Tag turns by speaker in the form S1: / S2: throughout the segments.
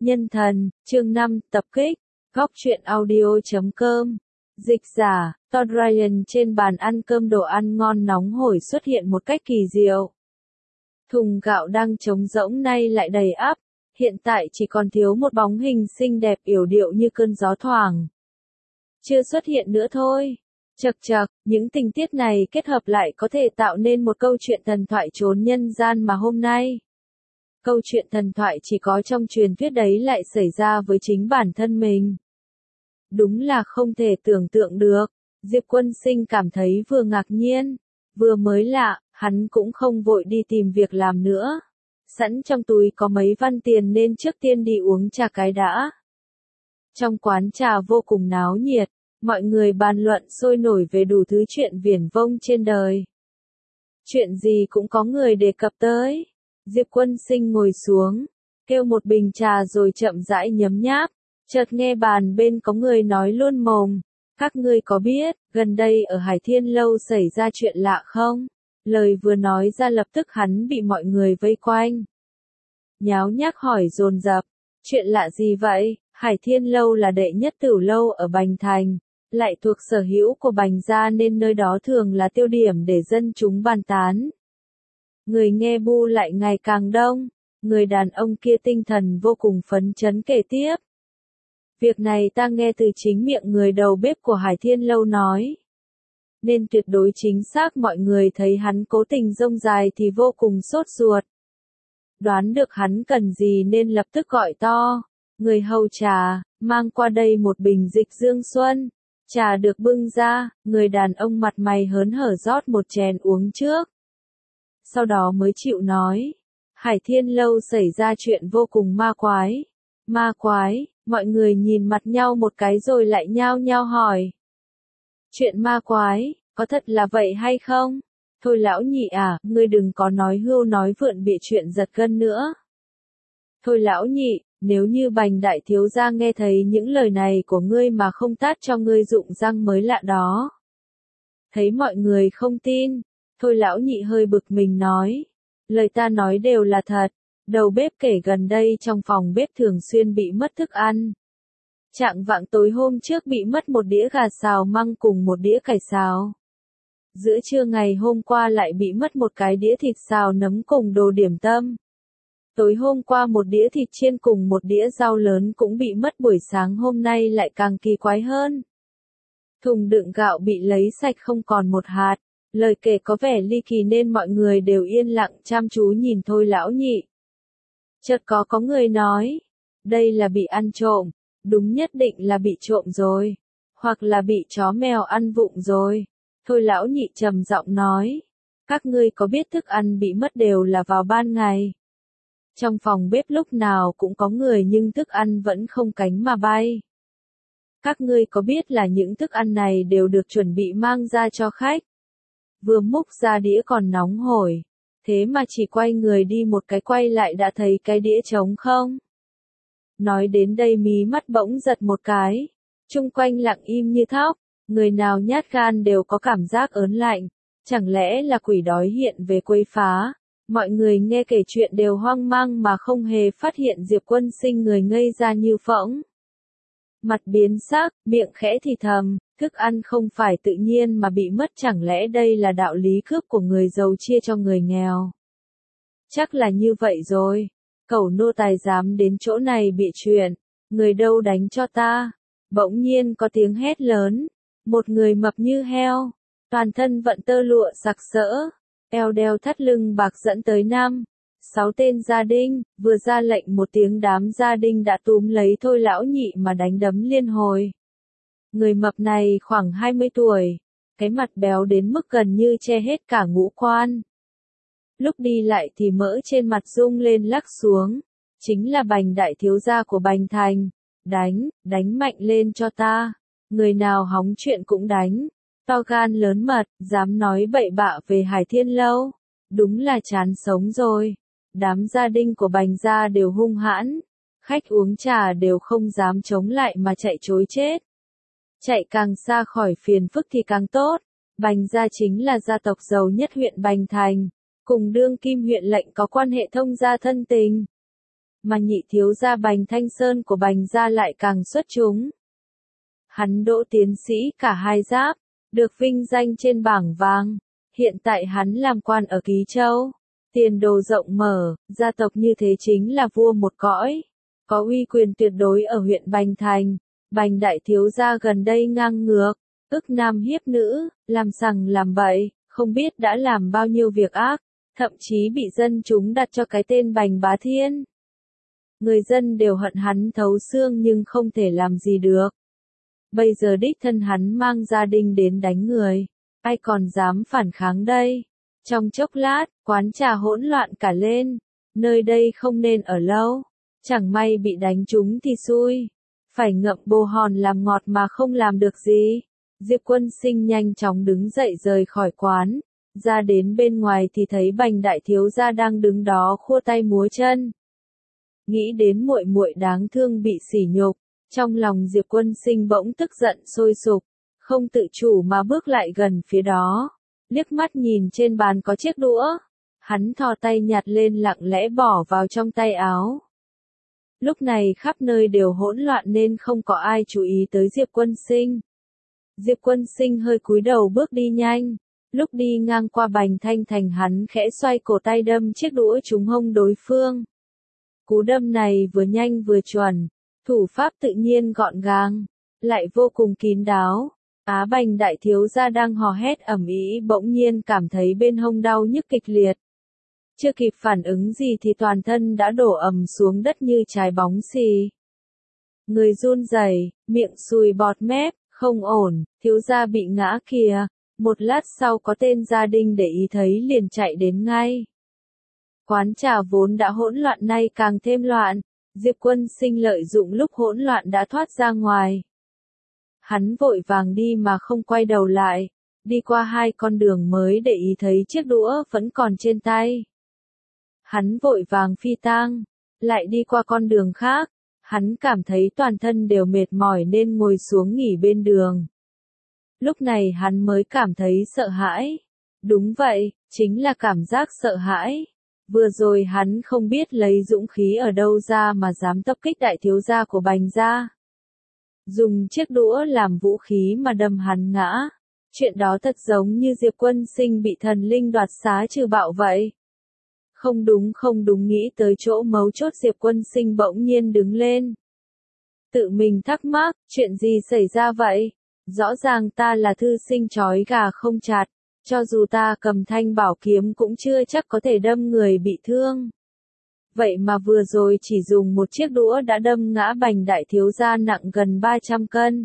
S1: Nhân thần, chương 5, tập kích, góc truyện audio.com. Dịch giả, Todd Ryan trên bàn ăn cơm đồ ăn ngon nóng hổi xuất hiện một cách kỳ diệu. Thùng gạo đang trống rỗng nay lại đầy ắp, hiện tại chỉ còn thiếu một bóng hình xinh đẹp yểu điệu như cơn gió thoảng. Chưa xuất hiện nữa thôi. Chậc chậc, những tình tiết này kết hợp lại có thể tạo nên một câu chuyện thần thoại chốn nhân gian mà hôm nay. Câu chuyện thần thoại chỉ có trong truyền thuyết đấy lại xảy ra với chính bản thân mình. Đúng là không thể tưởng tượng được. Diệp Quân Sinh cảm thấy vừa ngạc nhiên, vừa mới lạ, hắn cũng không vội đi tìm việc làm nữa. Sẵn trong túi có mấy văn tiền nên trước tiên đi uống trà cái đã. Trong quán trà vô cùng náo nhiệt, mọi người bàn luận sôi nổi về đủ thứ chuyện viển vông trên đời. Chuyện gì cũng có người đề cập tới. Diệp Quân Sinh ngồi xuống, kêu một bình trà rồi chậm rãi nhấm nháp, chợt nghe bàn bên có người nói luôn mồm, các ngươi có biết, gần đây ở Hải Thiên Lâu xảy ra chuyện lạ không? Lời vừa nói ra lập tức hắn bị mọi người vây quanh. Nháo nhác hỏi dồn dập, chuyện lạ gì vậy? Hải Thiên Lâu là đệ nhất tửu lâu ở Bành Thành, lại thuộc sở hữu của Bành gia nên nơi đó thường là tiêu điểm để dân chúng bàn tán. Người nghe bu lại ngày càng đông, người đàn ông kia tinh thần vô cùng phấn chấn kể tiếp. Việc này ta nghe từ chính miệng người đầu bếp của Hải Thiên Lâu nói. Nên tuyệt đối chính xác mọi người thấy hắn cố tình rông dài thì vô cùng sốt ruột. Đoán được hắn cần gì nên lập tức gọi to. Người hầu trà, mang qua đây một bình dịch dương xuân. Trà được bưng ra, người đàn ông mặt mày hớn hở rót một chén uống trước. Sau đó mới chịu nói. Hải Thiên Lâu xảy ra chuyện vô cùng ma quái. Ma quái, mọi người nhìn mặt nhau một cái rồi lại nhao nhao hỏi. Chuyện ma quái, có thật là vậy hay không? Thôi lão nhị à, ngươi đừng có nói hưu nói vượn bị chuyện giật gân nữa. Thôi lão nhị, nếu như Bành đại thiếu gia nghe thấy những lời này của ngươi mà không tát cho ngươi rụng răng mới lạ đó. Thấy mọi người không tin. Thôi lão nhị hơi bực mình nói. Lời ta nói đều là thật. Đầu bếp kể gần đây trong phòng bếp thường xuyên bị mất thức ăn. Trạng vạng tối hôm trước bị mất một đĩa gà xào măng cùng một đĩa cải xào. Giữa trưa ngày hôm qua lại bị mất một cái đĩa thịt xào nấm cùng đồ điểm tâm. Tối hôm qua một đĩa thịt chiên cùng một đĩa rau lớn cũng bị mất, buổi sáng hôm nay lại càng kỳ quái hơn. Thùng đựng gạo bị lấy sạch không còn một hạt. Lời kể có vẻ ly kỳ nên mọi người đều yên lặng chăm chú nhìn Thôi lão nhị. Chợt có người nói, đây là bị ăn trộm, đúng nhất định là bị trộm rồi, hoặc là bị chó mèo ăn vụng rồi. Thôi lão nhị trầm giọng nói, các ngươi có biết thức ăn bị mất đều là vào ban ngày. Trong phòng bếp lúc nào cũng có người nhưng thức ăn vẫn không cánh mà bay. Các ngươi có biết là những thức ăn này đều được chuẩn bị mang ra cho khách. Vừa múc ra đĩa còn nóng hổi, thế mà chỉ quay người đi một cái quay lại đã thấy cái đĩa trống không? Nói đến đây mí mắt bỗng giật một cái, chung quanh lặng im như thóc, người nào nhát gan đều có cảm giác ớn lạnh, chẳng lẽ là quỷ đói hiện về quấy phá? Mọi người nghe kể chuyện đều hoang mang mà không hề phát hiện Diệp Quân Sinh người ngây ra như phỗng. Mặt biến sắc, miệng khẽ thì thầm, thức ăn không phải tự nhiên mà bị mất, chẳng lẽ đây là đạo lý cướp của người giàu chia cho người nghèo? Chắc là như vậy rồi. Cẩu nô tài dám đến chỗ này bị chuyện, người đâu đánh cho ta? Bỗng nhiên có tiếng hét lớn, một người mập như heo, toàn thân vận tơ lụa sặc sỡ, eo đeo thắt lưng bạc dẫn tới 5-6 tên gia đình, vừa ra lệnh một tiếng đám gia đình đã túm lấy Thôi lão nhị mà đánh đấm liên hồi. Người mập này khoảng 20 tuổi, cái mặt béo đến mức gần như che hết cả ngũ quan. Lúc đi lại thì mỡ trên mặt rung lên lắc xuống, chính là Bành đại thiếu gia của Bành Thành. Đánh mạnh lên cho ta, người nào hóng chuyện cũng đánh, to gan lớn mật, dám nói bậy bạ về Hải Thiên Lâu, đúng là chán sống rồi. Đám gia đình của Bành gia đều hung hãn, khách uống trà đều không dám chống lại mà chạy trối chết. Chạy càng xa khỏi phiền phức thì càng tốt. Bành gia chính là gia tộc giàu nhất huyện Bành Thành, cùng đương kim huyện lệnh có quan hệ thông gia thân tình. mà nhị thiếu gia Bành Thanh Sơn của Bành gia lại càng xuất chúng. Hắn đỗ tiến sĩ cả hai giáp, được vinh danh trên bảng vàng, hiện tại hắn làm quan ở Ký Châu, tiền đồ rộng mở, gia tộc như thế chính là vua một cõi, có uy quyền tuyệt đối ở huyện Bành Thành. Bành đại thiếu gia gần đây ngang ngược, ức nam hiếp nữ, làm sằng làm bậy, không biết đã làm bao nhiêu việc ác, thậm chí bị dân chúng đặt cho cái tên Bành Bá Thiên. Người dân đều hận hắn thấu xương nhưng không thể làm gì được. Bây giờ đích thân hắn mang gia đình đến đánh người, ai còn dám phản kháng đây? Trong chốc lát, quán trà hỗn loạn cả lên, nơi đây không nên ở lâu, chẳng may bị đánh trúng thì xui, phải ngậm bồ hòn làm ngọt mà không làm được gì. Diệp Quân Sinh nhanh chóng đứng dậy rời khỏi quán, ra đến bên ngoài thì thấy Bành đại thiếu gia đang đứng đó khua tay múa chân. Nghĩ đến muội muội đáng thương bị sỉ nhục, trong lòng Diệp Quân Sinh bỗng tức giận sôi sục, không tự chủ mà bước lại gần phía đó, liếc mắt nhìn trên bàn có chiếc đũa, hắn thò tay nhặt lên lặng lẽ bỏ vào trong tay áo. Lúc này khắp nơi đều hỗn loạn nên không có ai chú ý tới Diệp Quân Sinh. Diệp Quân Sinh hơi cúi đầu bước đi nhanh, lúc đi ngang qua Bành Thanh Thành hắn khẽ xoay cổ tay đâm chiếc đũa trúng hông đối phương. Cú đâm này vừa nhanh vừa chuẩn, thủ pháp tự nhiên gọn gàng, lại vô cùng kín đáo. Bành đại thiếu gia đang hò hét ầm ĩ bỗng nhiên cảm thấy bên hông đau nhức kịch liệt. Chưa kịp phản ứng gì thì toàn thân đã đổ ầm xuống đất như trái bóng xì. Người run rẩy, miệng sùi bọt mép, không ổn, thiếu gia bị ngã kìa. Một lát sau có tên gia đình để ý thấy liền chạy đến ngay. Quán trà vốn đã hỗn loạn nay càng thêm loạn, Diệp Quân Sinh lợi dụng lúc hỗn loạn đã thoát ra ngoài. Hắn vội vàng đi mà không quay đầu lại, đi qua hai con đường mới để ý thấy chiếc đũa vẫn còn trên tay. Hắn vội vàng phi tang, lại đi qua con đường khác, hắn cảm thấy toàn thân đều mệt mỏi nên ngồi xuống nghỉ bên đường. Lúc này hắn mới cảm thấy sợ hãi. Đúng vậy, chính là cảm giác sợ hãi. Vừa rồi hắn không biết lấy dũng khí ở đâu ra mà dám tập kích đại thiếu gia của Bành gia. Dùng chiếc đũa làm vũ khí mà đâm hắn ngã. Chuyện đó thật giống như Diệp Quân Sinh bị thần linh đoạt xá trừ bạo vậy. Không đúng nghĩ tới chỗ mấu chốt Diệp Quân Sinh bỗng nhiên đứng lên. Tự mình thắc mắc, chuyện gì xảy ra vậy? Rõ ràng ta là thư sinh trói gà không chặt, cho dù ta cầm thanh bảo kiếm cũng chưa chắc có thể đâm người bị thương. Vậy mà vừa rồi chỉ dùng một chiếc đũa đã đâm ngã Bành đại thiếu gia nặng gần 300 cân.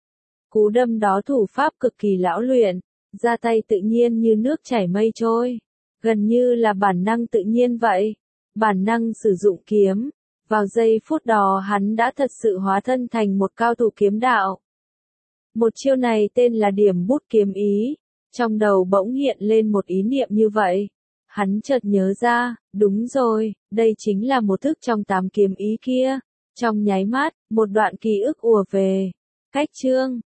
S1: Cú đâm đó thủ pháp cực kỳ lão luyện, ra tay tự nhiên như nước chảy mây trôi, gần như là bản năng tự nhiên vậy. Bản năng sử dụng kiếm, vào giây phút đó hắn đã thật sự hóa thân thành một cao thủ kiếm đạo. Một chiêu này tên là điểm bút kiếm ý, trong đầu bỗng hiện lên một ý niệm như vậy. Hắn chợt nhớ ra, đúng rồi, đây chính là một thức trong 8 kiếm ý kia. Trong nháy mắt, một đoạn ký ức ùa về. Cách chương